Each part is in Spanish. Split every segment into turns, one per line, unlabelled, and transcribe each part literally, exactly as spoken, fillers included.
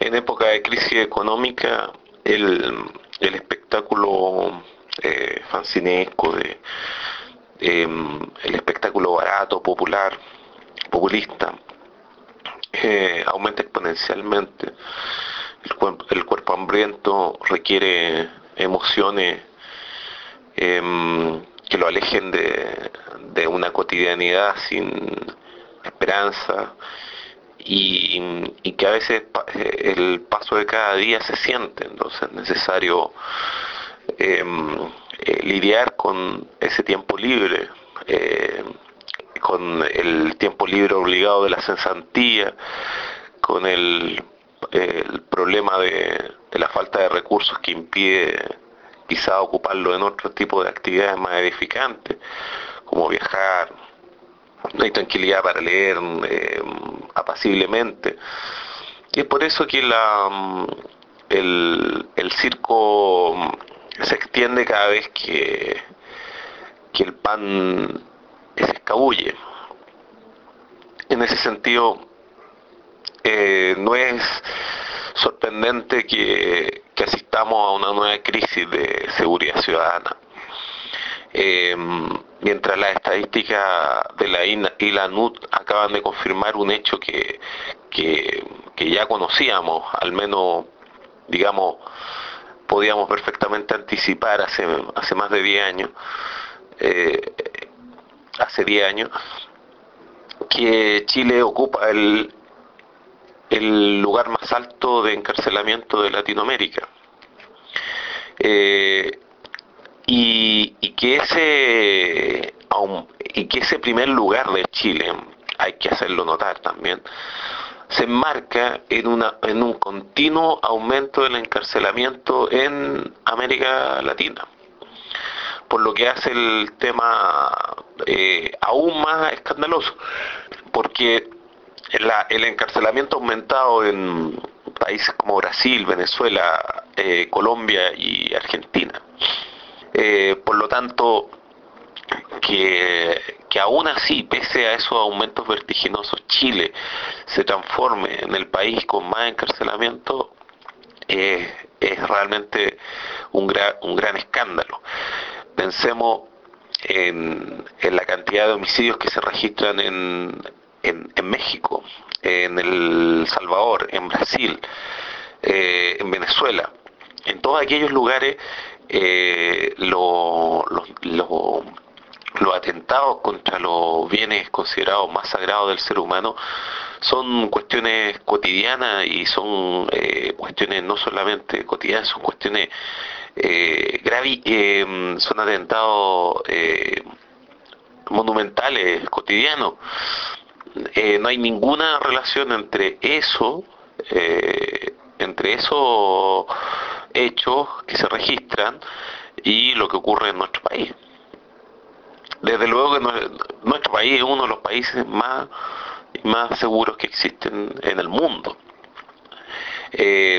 En época de crisis económica, el, el espectáculo eh, fancinesco, de, eh, el espectáculo barato, popular, populista, eh, aumenta exponencialmente. El, cuerpo, el cuerpo hambriento requiere emociones eh, que lo alejen de, de una cotidianidad sin esperanza, y, y que a veces el paso de cada día se siente. Entonces es necesario eh, eh, lidiar con ese tiempo libre, eh, con el tiempo libre obligado de la cesantía, con el, eh, el problema de, de la falta de recursos que impide quizá ocuparlo en otro tipo de actividades más edificantes, como viajar. No hay tranquilidad para leer eh, apaciblemente. Y es por eso que la, el, el circo se extiende cada vez que, que el pan se escabulle. En ese sentido, eh, no es sorprendente que, que asistamos a una nueva crisis de seguridad ciudadana. Eh, mientras las estadísticas de la I L A N U T acaban de confirmar un hecho que, que, que ya conocíamos, al menos, digamos, podíamos perfectamente anticipar hace, hace más de diez años, eh, hace diez años, que Chile ocupa el, el lugar más alto de encarcelamiento de Latinoamérica. Eh, y, y que ese y que ese primer lugar de Chile, hay que hacerlo notar también, se enmarca en una en un continuo aumento del encarcelamiento en América Latina, por lo que hace el tema eh, aún más escandaloso, porque la, el encarcelamiento ha aumentado en países como Brasil, Venezuela, eh, Colombia y Argentina. Eh, por lo tanto, que, que aún así, pese a esos aumentos vertiginosos, Chile se transforme en el país con más encarcelamiento, eh, es realmente un gran, un gran escándalo. Pensemos en, en la cantidad de homicidios que se registran en, en, en México, en El Salvador, en Brasil, eh, en Venezuela, en todos aquellos lugares. Eh, lo, lo, lo, los atentados contra los bienes considerados más sagrados del ser humano son cuestiones cotidianas, y son eh, cuestiones no solamente cotidianas, son cuestiones eh, graves, eh, son atentados eh, monumentales, cotidianos. Eh, no hay ninguna relación entre eso, eh, entre esos hechos que se registran y lo que ocurre en nuestro país. Desde luego que nuestro país es uno de los países más, más seguros que existen en el mundo. Eh,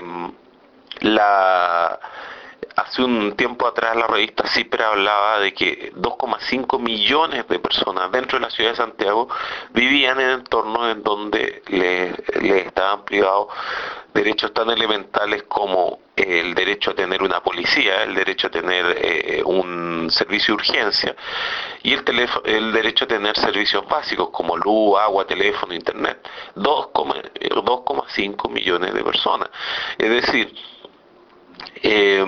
la, hace un tiempo atrás la revista CIPRA hablaba de que dos coma cinco millones de personas dentro de la ciudad de Santiago vivían en entornos en donde les, les estaban privados derechos tan elementales como el derecho a tener una policía, el derecho a tener eh, un servicio de urgencia, y el, el derecho a tener servicios básicos como luz, agua, teléfono, internet. dos coma cinco millones de personas. Es decir, eh,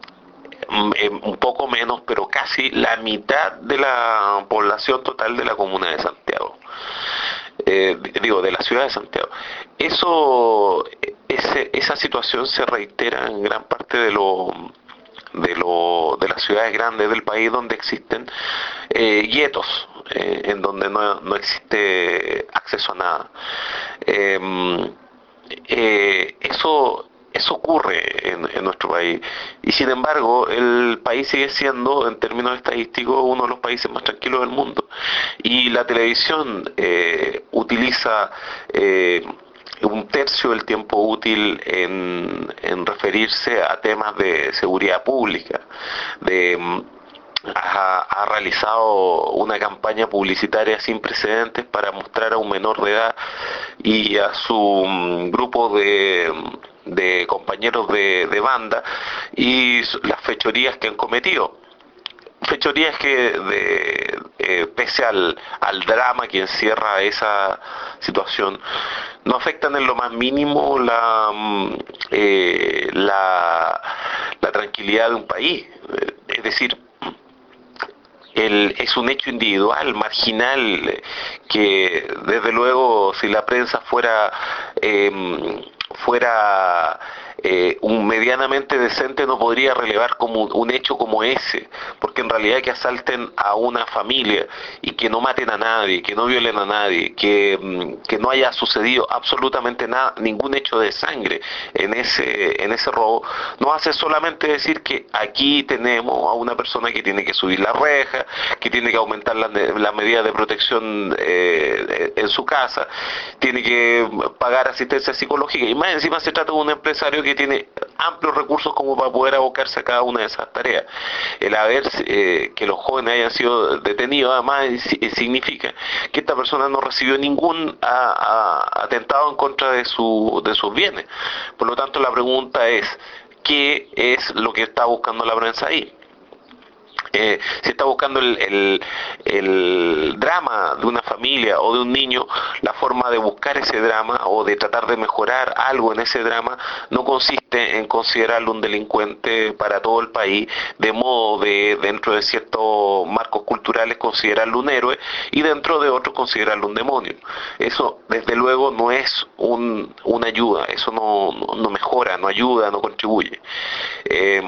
un poco menos, pero casi la mitad de la población total de la comuna de Santiago. Eh, digo, de la ciudad de Santiago. Eso, ese, esa situación se reitera en gran parte de los de, lo, de las ciudades grandes del país, donde existen eh, guetos, eh, en donde no, no existe acceso a nada. Eh, eh, eso Eso ocurre en, en nuestro país, y sin embargo el país sigue siendo, en términos estadísticos, uno de los países más tranquilos del mundo, y la televisión eh, utiliza eh, un tercio del tiempo útil en, en referirse a temas de seguridad pública, de Ha, ha realizado una campaña publicitaria sin precedentes para mostrar a un menor de edad y a su um, grupo de, de compañeros de, de banda y las fechorías que han cometido. Fechorías que de, eh, pese al, al drama que encierra esa situación, no afectan en lo más mínimo la, eh, la, la tranquilidad de un país. Es decir, el, es un hecho individual, marginal, que desde luego si la prensa fuera eh, fuera eh, un medianamente decente no podría relevar como un, un hecho como ese, porque en realidad que asalten a una familia y que no maten a nadie, que no violen a nadie, que, que no haya sucedido absolutamente nada, ningún hecho de sangre en ese, en ese robo, no hace solamente decir que aquí tenemos a una persona que tiene que subir la reja, que tiene que aumentar las la medidas de protección eh, en su casa, tiene que pagar asistencia psicológica y más encima se trata de un empresario que tiene amplios recursos como para poder abocarse a cada una de esas tareas. El haber eh, que los jóvenes hayan sido detenidos además significa que esta persona no recibió ningún a, a, atentado en contra de, su, de sus bienes. Por lo tanto la pregunta es, ¿qué es lo que está buscando la prensa ahí? Eh, si está buscando el, el, el drama de una familia o de un niño, la forma de buscar ese drama o de tratar de mejorar algo en ese drama no consiste en considerarlo un delincuente para todo el país, de modo de dentro de ciertos marcos culturales considerarlo un héroe y dentro de otros considerarlo un demonio. Eso desde luego no es un, una ayuda, eso no, no, no mejora, no ayuda, no contribuye. Eh,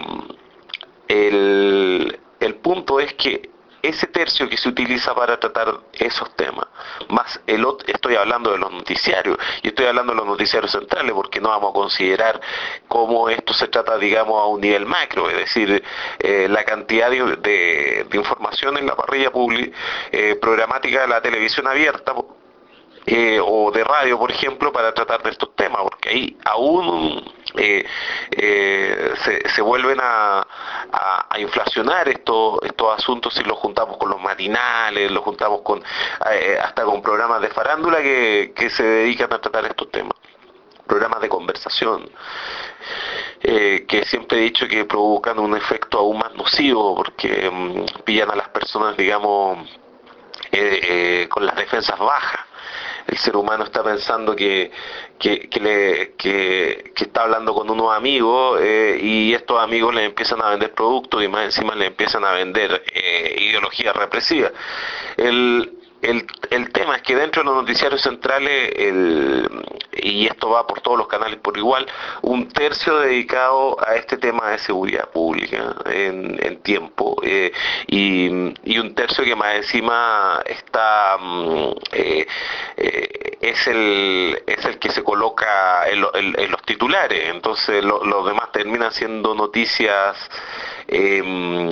el El punto es que ese tercio que se utiliza para tratar esos temas, más el otro, estoy hablando de los noticiarios, y estoy hablando de los noticiarios centrales, porque no vamos a considerar cómo esto se trata, digamos, a un nivel macro, es decir, eh, la cantidad de, de, de información en la parrilla pública, eh, programática de la televisión abierta, Eh, o de radio, por ejemplo, para tratar de estos temas, porque ahí aún eh, eh, se, se vuelven a, a, a inflacionar estos estos asuntos si los juntamos con los matinales, los juntamos con eh, hasta con programas de farándula que, que se dedican a tratar estos temas, programas de conversación. Eh, que siempre he dicho que provocan un efecto aún más nocivo porque um, pillan a las personas, digamos, eh, eh, con las defensas bajas. El ser humano está pensando que, que, que, le, que, que está hablando con unos amigos eh, y estos amigos le empiezan a vender productos y más encima le empiezan a vender eh, ideología represiva. El, el, el tema es que dentro de los noticiarios centrales, el, y esto va por todos los canales por igual, un tercio dedicado a este tema de seguridad pública en, en tiempo eh, y, y un tercio que más encima está eh, eh, es el es el que se coloca en, lo, en, en los titulares, entonces lo, los demás terminan siendo noticias eh,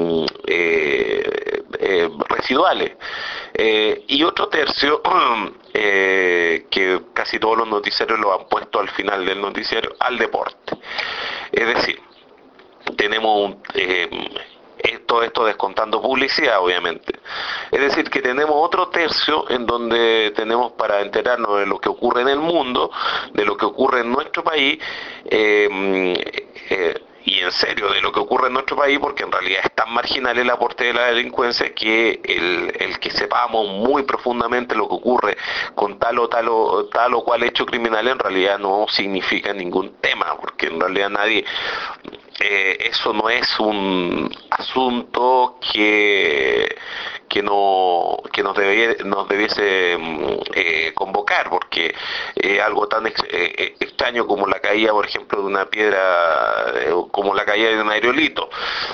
eh, eh, residuales. Eh, y otro tercio eh, que casi todos los noticiarios lo han puesto al final del noticiario, al deporte. Es decir, tenemos un, eh, todo esto descontando publicidad, obviamente. Es decir, que tenemos otro tercio en donde tenemos para enterarnos de lo que ocurre en el mundo, de lo que ocurre en nuestro país, eh, eh, y en serio de lo que ocurre en nuestro país, porque en realidad es tan marginal el aporte de la delincuencia que el, el que sepamos muy profundamente lo que ocurre con tal o tal o tal o cual hecho criminal en realidad no significa ningún tema, porque en realidad nadie eh, eso no es un asunto que que no que nos debie, nos debiese eh, convocar, porque eh, algo tan ex, eh, extraño como la caída, por ejemplo, de una piedra, eh, como la caída de un aerolito.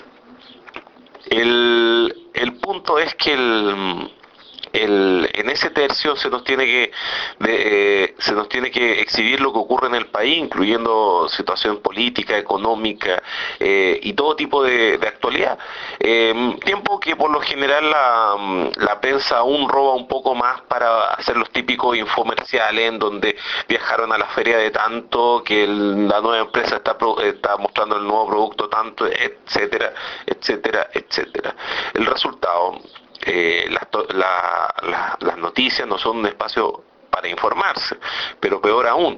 El, el punto es que el, el, en ese tercio se nos tiene que de, eh, se nos tiene que exhibir lo que ocurre en el país, incluyendo situación política, económica eh, y todo tipo de, de actualidad. Eh, tiempo que por lo general la, la prensa aún roba un poco más para hacer los típicos infomerciales en donde viajaron a la feria de tanto, que el, la nueva empresa está, está mostrando el nuevo producto tanto, etcétera, etcétera, etcétera. El resultado, Eh, las, la, la, las noticias no son un espacio para informarse, pero peor aún,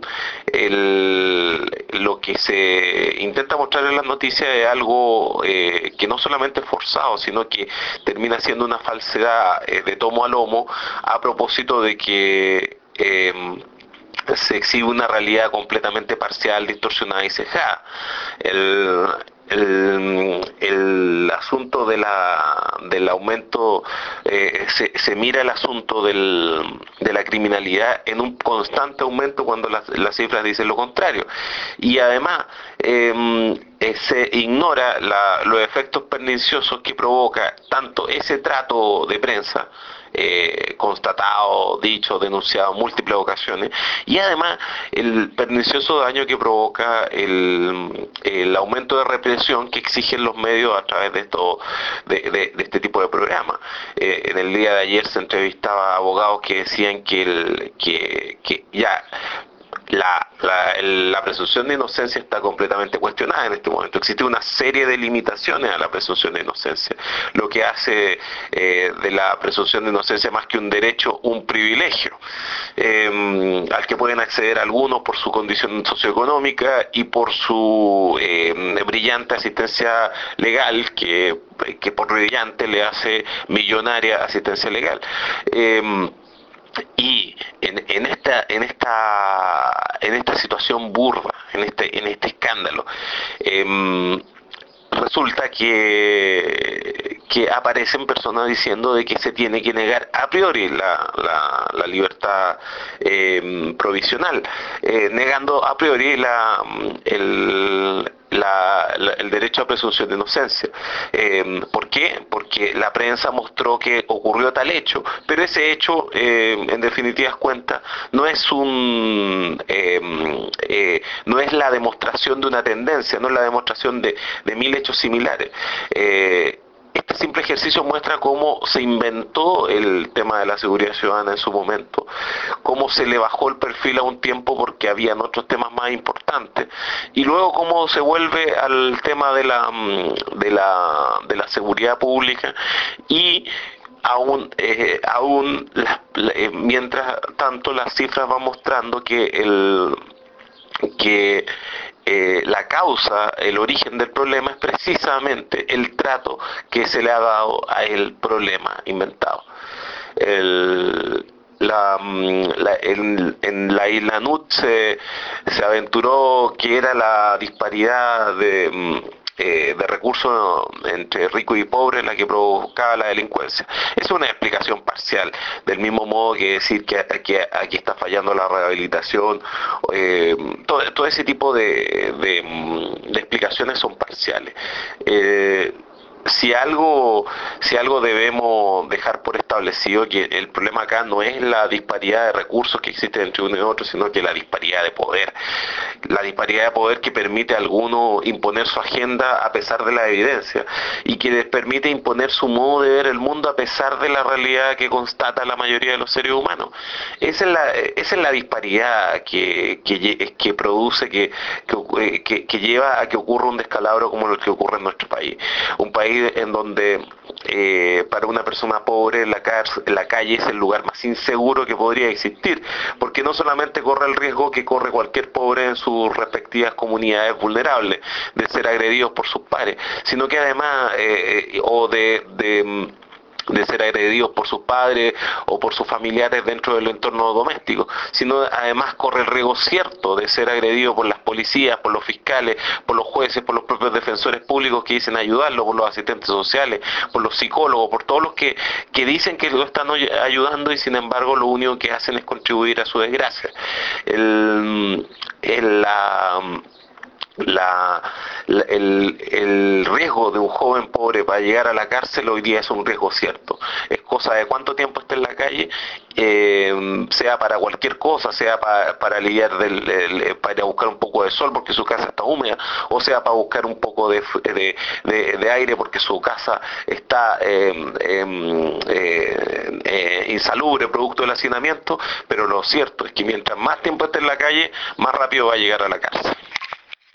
el, lo que se intenta mostrar en las noticias es algo eh, que no solamente es forzado, sino que termina siendo una falsedad eh, de tomo a lomo, a propósito de que eh, se exhibe una realidad completamente parcial, distorsionada y cejada. El, el, el asunto de la, del aumento, eh, se, se mira el asunto del, de la criminalidad en un constante aumento cuando las, las cifras dicen lo contrario. Y además, eh, eh, se ignora la, los efectos perniciosos que provoca tanto ese trato de prensa, eh, constatado, dicho, denunciado en múltiples ocasiones, y además el pernicioso daño que provoca el, el aumento de represión que exigen los medios a través de esto, de, de, de este tipo de programas. Eh, en el día de ayer se entrevistaba a abogados que decían que, el, que, que ya La, la, el- la presunción de inocencia está completamente cuestionada en este momento. Existe una serie de limitaciones a la presunción de inocencia, lo que hace eh, de la presunción de inocencia más que un derecho, un privilegio, eh, al que pueden acceder algunos por su condición socioeconómica y por su eh, brillante asistencia legal, que, que por brillante le hace millonaria asistencia legal. Eh, y en, en esta en esta en esta situación burda, en este en este escándalo, em, resulta que que aparecen personas diciendo de que se tiene que negar a priori la, la, la libertad eh, provisional, eh, negando a priori la, el, la, la, el derecho a presunción de inocencia. Eh, ¿Por qué? Porque la prensa mostró que ocurrió tal hecho, pero ese hecho, eh, en definitivas cuentas, no es un eh, eh, no es la demostración de una tendencia, no es la demostración de, de mil hechos similares. Eh, este simple ejercicio muestra cómo se inventó el tema de la seguridad ciudadana en su momento, cómo se le bajó el perfil a un tiempo porque habían otros temas más importantes, y luego cómo se vuelve al tema de la de la de la seguridad pública, y aún eh, aún las, eh, mientras tanto las cifras van mostrando que el que eh, la causa, el origen del problema es precisamente el trato que se le ha dado a el problema inventado. El, la, mm, la, en, en la isla Nut se, se aventuró que era la disparidad de, mm, eh, de recursos entre rico y pobre la que provocaba la delincuencia. Es una explicación parcial, del mismo modo que decir que, que aquí está fallando la rehabilitación, eh, todo, todo ese tipo de, de, mm, de explicaciones son parciales. Eh, si algo, si algo debemos dejar por establecido, que el problema acá no es la disparidad de recursos que existe entre uno y otro, sino que la disparidad de poder. La disparidad de poder que permite a alguno imponer su agenda a pesar de la evidencia, y que les permite imponer su modo de ver el mundo a pesar de la realidad que constata la mayoría de los seres humanos. Esa es la, esa es la disparidad que, que, que produce, que, que, que, que lleva a que ocurra un descalabro como el que ocurre en nuestro país. Un país en donde eh, para una persona pobre la, la calle es el lugar más inseguro que podría existir, porque no solamente corre el riesgo que corre cualquier pobre en sus respectivas comunidades vulnerables de ser agredidos por sus pares, sino que además eh, o de, de de ser agredidos por sus padres o por sus familiares dentro del entorno doméstico, sino además corre el riesgo cierto de ser agredido por las policías, por los fiscales, por los jueces, por los propios defensores públicos que dicen ayudarlo, por los asistentes sociales, por los psicólogos, por todos los que, que dicen que lo están ayudando y sin embargo lo único que hacen es contribuir a su desgracia. El, el, la, La, la, el, el riesgo de un joven pobre para llegar a la cárcel hoy día es un riesgo cierto. Es cosa de cuánto tiempo esté en la calle, eh, sea para cualquier cosa, sea para, para aliviar del, del, para ir a buscar un poco de sol porque su casa está húmeda, o sea para buscar un poco de, de, de, de aire porque su casa está eh, eh, eh, eh, insalubre producto del hacinamiento. Pero lo cierto es que mientras más tiempo esté en la calle, más rápido va a llegar a la cárcel.